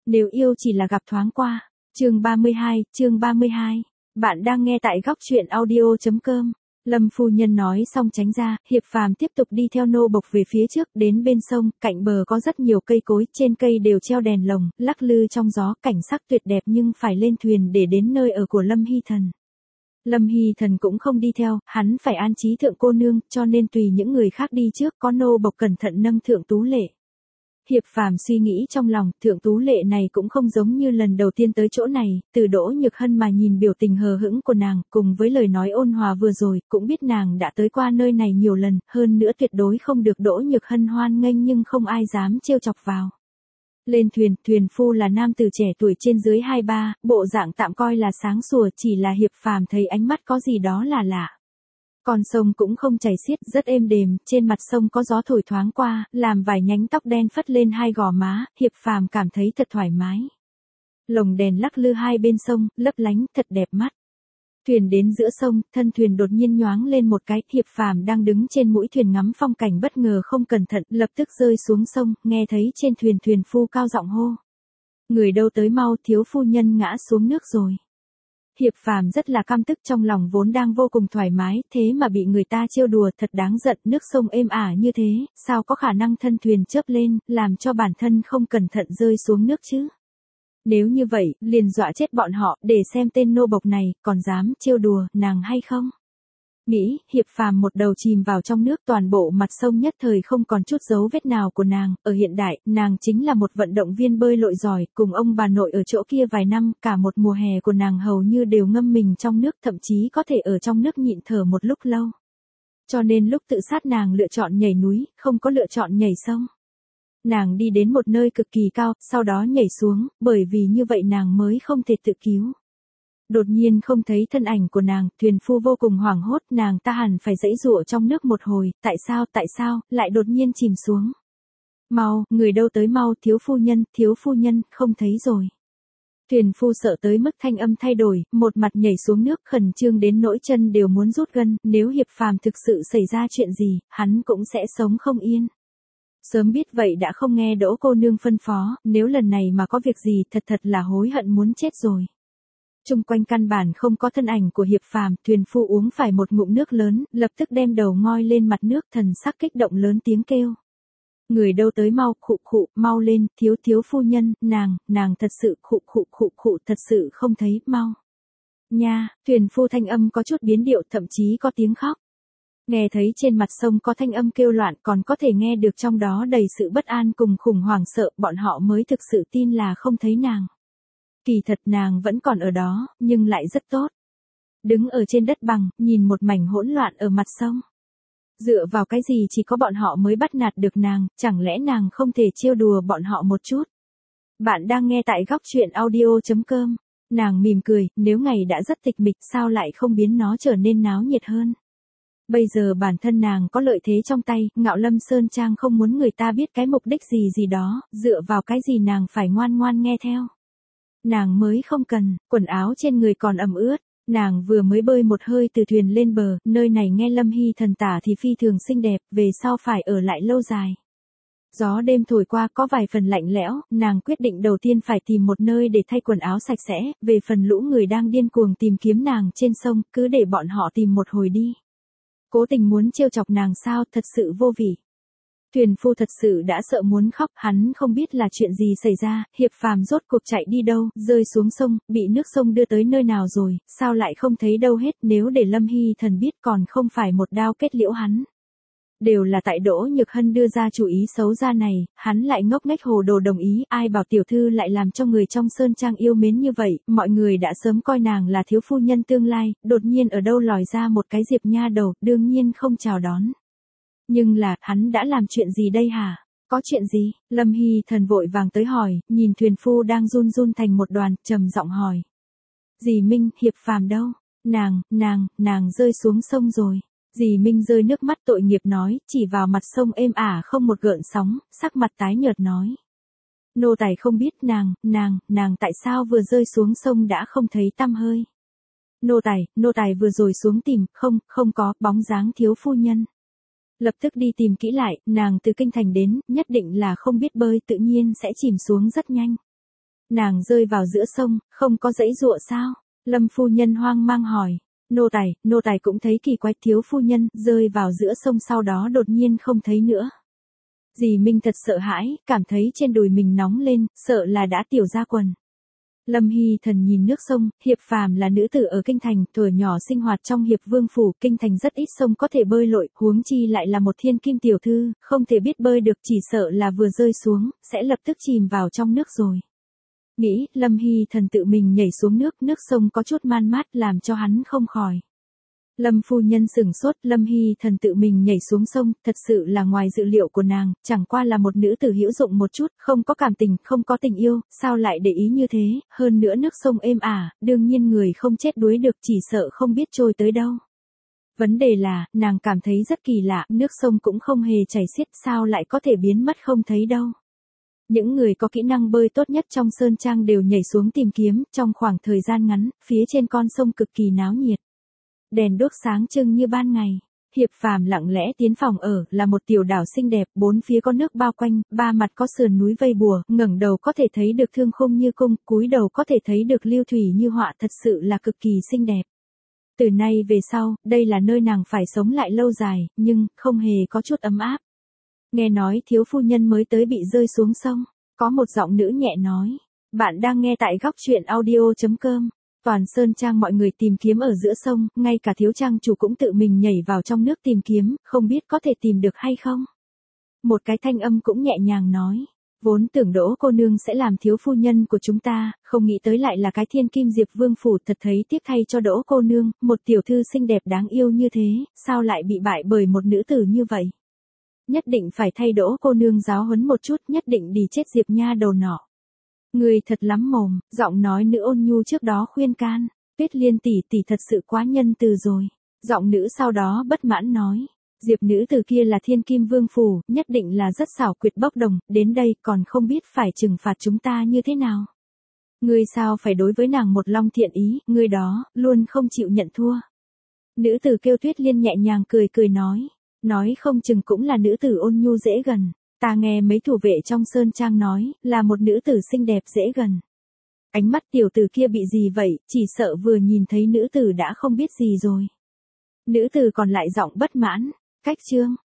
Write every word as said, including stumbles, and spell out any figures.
Nếu yêu chỉ là gặp thoáng qua. Chương ba mươi hai, chương ba mươi hai. Bạn đang nghe tại góc truyện audio chấm com. Lâm phu nhân nói xong tránh ra, Hiệp Phàm tiếp tục đi theo nô bộc về phía trước, đến bên sông, cạnh bờ có rất nhiều cây cối, trên cây đều treo đèn lồng, lắc lư trong gió, cảnh sắc tuyệt đẹp nhưng phải lên thuyền để đến nơi ở của Lâm Hy Thần. Lâm Hy Thần cũng không đi theo, hắn phải an trí thượng cô nương, cho nên tùy những người khác đi trước, có nô bộc cẩn thận nâng thượng tú lệ. Hiệp Phàm suy nghĩ trong lòng, thượng tú lệ này cũng không giống như lần đầu tiên tới chỗ này, từ Đỗ Nhược Hân mà nhìn biểu tình hờ hững của nàng, cùng với lời nói ôn hòa vừa rồi, cũng biết nàng đã tới qua nơi này nhiều lần, hơn nữa tuyệt đối không được Đỗ Nhược Hân hoan nghênh nhưng không ai dám trêu chọc vào. Lên thuyền, thuyền phu là nam tử trẻ tuổi trên dưới hai ba, bộ dạng tạm coi là sáng sủa, chỉ là Hiệp Phàm thấy ánh mắt có gì đó là lạ. Con sông cũng không chảy xiết, rất êm đềm, trên mặt sông có gió thổi thoáng qua, làm vài nhánh tóc đen phất lên hai gò má, Hiệp Phàm cảm thấy thật thoải mái. Lồng đèn lắc lư hai bên sông, lấp lánh, thật đẹp mắt. Thuyền đến giữa sông, thân thuyền đột nhiên nhoáng lên một cái, Hiệp Phàm đang đứng trên mũi thuyền ngắm phong cảnh bất ngờ không cẩn thận, lập tức rơi xuống sông, nghe thấy trên thuyền thuyền phu cao giọng hô. Người đâu tới mau, thiếu phu nhân ngã xuống nước rồi. Hiệp Phàm rất là căm tức, trong lòng vốn đang vô cùng thoải mái, thế mà bị người ta trêu đùa, thật đáng giận, nước sông êm ả như thế, sao có khả năng thân thuyền chớp lên, làm cho bản thân không cẩn thận rơi xuống nước chứ. Nếu như vậy, liền dọa chết bọn họ, để xem tên nô bộc này, còn dám trêu đùa, nàng hay không. Nghĩ, Hiệp Phàm một đầu chìm vào trong nước, toàn bộ mặt sông nhất thời không còn chút dấu vết nào của nàng, ở hiện đại, nàng chính là một vận động viên bơi lội giỏi, cùng ông bà nội ở chỗ kia vài năm, cả một mùa hè của nàng hầu như đều ngâm mình trong nước, thậm chí có thể ở trong nước nhịn thở một lúc lâu. Cho nên lúc tự sát nàng lựa chọn nhảy núi, không có lựa chọn nhảy sông. Nàng đi đến một nơi cực kỳ cao, sau đó nhảy xuống, bởi vì như vậy nàng mới không thể tự cứu. Đột nhiên không thấy thân ảnh của nàng, thuyền phu vô cùng hoảng hốt, nàng ta hẳn phải giãy giụa trong nước một hồi, tại sao, tại sao, lại đột nhiên chìm xuống. Mau, người đâu tới mau, thiếu phu nhân, thiếu phu nhân, không thấy rồi. Thuyền phu sợ tới mức thanh âm thay đổi, một mặt nhảy xuống nước khẩn trương đến nỗi chân đều muốn rút gân, nếu Hiệp Phàm thực sự xảy ra chuyện gì, hắn cũng sẽ sống không yên. Sớm biết vậy đã không nghe Đỗ cô nương phân phó, nếu lần này mà có việc gì thật thật là hối hận muốn chết rồi. Trung quanh căn bản không có thân ảnh của Hiệp Phàm, thuyền phu uống phải một ngụm nước lớn, lập tức đem đầu ngoi lên mặt nước, thần sắc kích động lớn tiếng kêu. Người đâu tới mau, khụ khụ, mau lên, thiếu thiếu phu nhân, nàng, nàng thật sự khụ khụ khụ khụ thật sự không thấy, mau. Nha, thuyền phu thanh âm có chút biến điệu, thậm chí có tiếng khóc. Nghe thấy trên mặt sông có thanh âm kêu loạn, còn có thể nghe được trong đó đầy sự bất an cùng khủng hoảng sợ, bọn họ mới thực sự tin là không thấy nàng. Kỳ thật nàng vẫn còn ở đó, nhưng lại rất tốt. Đứng ở trên đất bằng, nhìn một mảnh hỗn loạn ở mặt sông. Dựa vào cái gì chỉ có bọn họ mới bắt nạt được nàng, chẳng lẽ nàng không thể trêu đùa bọn họ một chút. Bạn đang nghe tại góc truyện audio chấm com. Nàng mỉm cười, nếu ngày đã rất tịch mịch sao lại không biến nó trở nên náo nhiệt hơn. Bây giờ bản thân nàng có lợi thế trong tay, Ngạo Lâm Sơn Trang không muốn người ta biết cái mục đích gì gì đó, dựa vào cái gì nàng phải ngoan ngoan nghe theo. Nàng mới không cần, quần áo trên người còn ẩm ướt, nàng vừa mới bơi một hơi từ thuyền lên bờ, nơi này nghe Lâm Hy Thần tả thì phi thường xinh đẹp, về sau phải ở lại lâu dài. Gió đêm thổi qua có vài phần lạnh lẽo, nàng quyết định đầu tiên phải tìm một nơi để thay quần áo sạch sẽ, về phần lũ người đang điên cuồng tìm kiếm nàng trên sông, cứ để bọn họ tìm một hồi đi. Cố tình muốn trêu chọc nàng sao, thật sự vô vị. Thuyền phu thật sự đã sợ muốn khóc, hắn không biết là chuyện gì xảy ra, Hiệp Phàm rốt cuộc chạy đi đâu, rơi xuống sông, bị nước sông đưa tới nơi nào rồi, sao lại không thấy đâu hết, nếu để Lâm Hy Thần biết còn không phải một đao kết liễu hắn. Đều là tại Đỗ Nhược Hân đưa ra chủ ý xấu ra này, hắn lại ngốc nghếch hồ đồ đồng ý, ai bảo tiểu thư lại làm cho người trong sơn trang yêu mến như vậy, mọi người đã sớm coi nàng là thiếu phu nhân tương lai, đột nhiên ở đâu lòi ra một cái Diệp nha đầu, đương nhiên không chào đón. Nhưng là, hắn đã làm chuyện gì đây hả? Có chuyện gì? Lâm Hy Thần vội vàng tới hỏi, nhìn thuyền phu đang run run thành một đoàn, trầm giọng hỏi. Dì Minh, Hiệp Phàm đâu? Nàng, nàng, nàng rơi xuống sông rồi. Dì Minh rơi nước mắt tội nghiệp nói, chỉ vào mặt sông êm ả không một gợn sóng, sắc mặt tái nhợt nói. Nô tài không biết nàng, nàng, nàng tại sao vừa rơi xuống sông đã không thấy tăm hơi. Nô tài, nô tài vừa rồi xuống tìm, không, không có, bóng dáng thiếu phu nhân. Lập tức đi tìm kỹ lại, nàng từ kinh thành đến, nhất định là không biết bơi, tự nhiên sẽ chìm xuống rất nhanh. Nàng rơi vào giữa sông, không có dãy dụa sao? Lâm phu nhân hoang mang hỏi. Nô tài, nô tài cũng thấy kỳ quái, thiếu phu nhân, rơi vào giữa sông sau đó đột nhiên không thấy nữa. Dì Minh thật sợ hãi, cảm thấy trên đùi mình nóng lên, sợ là đã tiểu ra quần. Lâm Hy Thần nhìn nước sông, Hiệp Phàm là nữ tử ở kinh thành, thuở nhỏ sinh hoạt trong Hiệp Vương phủ, kinh thành rất ít sông có thể bơi lội, huống chi lại là một thiên kim tiểu thư, không thể biết bơi được, chỉ sợ là vừa rơi xuống, sẽ lập tức chìm vào trong nước rồi. Nghĩ, Lâm Hy Thần tự mình nhảy xuống nước, nước sông có chút man mát làm cho hắn không khỏi. Lâm phu nhân sửng sốt, Lâm Hy Thần tự mình nhảy xuống sông, thật sự là ngoài dự liệu của nàng, chẳng qua là một nữ tử hữu dụng một chút, không có cảm tình, không có tình yêu, sao lại để ý như thế, hơn nữa nước sông êm ả, đương nhiên người không chết đuối được, chỉ sợ không biết trôi tới đâu. Vấn đề là, nàng cảm thấy rất kỳ lạ, nước sông cũng không hề chảy xiết, sao lại có thể biến mất không thấy đâu. Những người có kỹ năng bơi tốt nhất trong sơn trang đều nhảy xuống tìm kiếm, trong khoảng thời gian ngắn, phía trên con sông cực kỳ náo nhiệt. Đèn đuốc sáng trưng như ban ngày. Hiệp Phàm lặng lẽ tiến phòng ở, là một tiểu đảo xinh đẹp, bốn phía có nước bao quanh, ba mặt có sườn núi vây bùa, ngẩng đầu có thể thấy được thương khung như cung, cúi đầu có thể thấy được lưu thủy như họa, thật sự là cực kỳ xinh đẹp. Từ nay về sau, đây là nơi nàng phải sống lại lâu dài, nhưng không hề có chút ấm áp. Nghe nói thiếu phu nhân mới tới bị rơi xuống sông, có một giọng nữ nhẹ nói. Bạn đang nghe tại góc truyện audio chấm com. Toàn sơn trang mọi người tìm kiếm ở giữa sông, ngay cả thiếu trang chủ cũng tự mình nhảy vào trong nước tìm kiếm, không biết có thể tìm được hay không. Một cái thanh âm cũng nhẹ nhàng nói. Vốn tưởng Đỗ cô nương sẽ làm thiếu phu nhân của chúng ta, không nghĩ tới lại là cái thiên kim Diệp Vương phủ, thật thấy tiếc thay cho Đỗ cô nương, một tiểu thư xinh đẹp đáng yêu như thế, sao lại bị bại bởi một nữ tử như vậy. Nhất định phải thay Đỗ cô nương giáo huấn một chút, nhất định đi chết Diệp nha đầu nọ. Người thật lắm mồm, giọng nói nữ ôn nhu trước đó khuyên can. Tuyết Liên tỷ tỷ thật sự quá nhân từ rồi. Giọng nữ sau đó bất mãn nói. Diệp nữ từ kia là thiên kim vương phủ, nhất định là rất xảo quyệt bốc đồng, đến đây còn không biết phải trừng phạt chúng ta như thế nào. Ngươi sao phải đối với nàng một lòng thiện ý, ngươi đó, luôn không chịu nhận thua. Nữ tử kêu Tuyết Liên nhẹ nhàng cười cười nói. Nói không chừng cũng là nữ tử ôn nhu dễ gần. Ta nghe mấy thủ vệ trong sơn trang nói, là một nữ tử xinh đẹp dễ gần. Ánh mắt tiểu tử kia bị gì vậy, chỉ sợ vừa nhìn thấy nữ tử đã không biết gì rồi. Nữ tử còn lại giọng bất mãn, cách chương,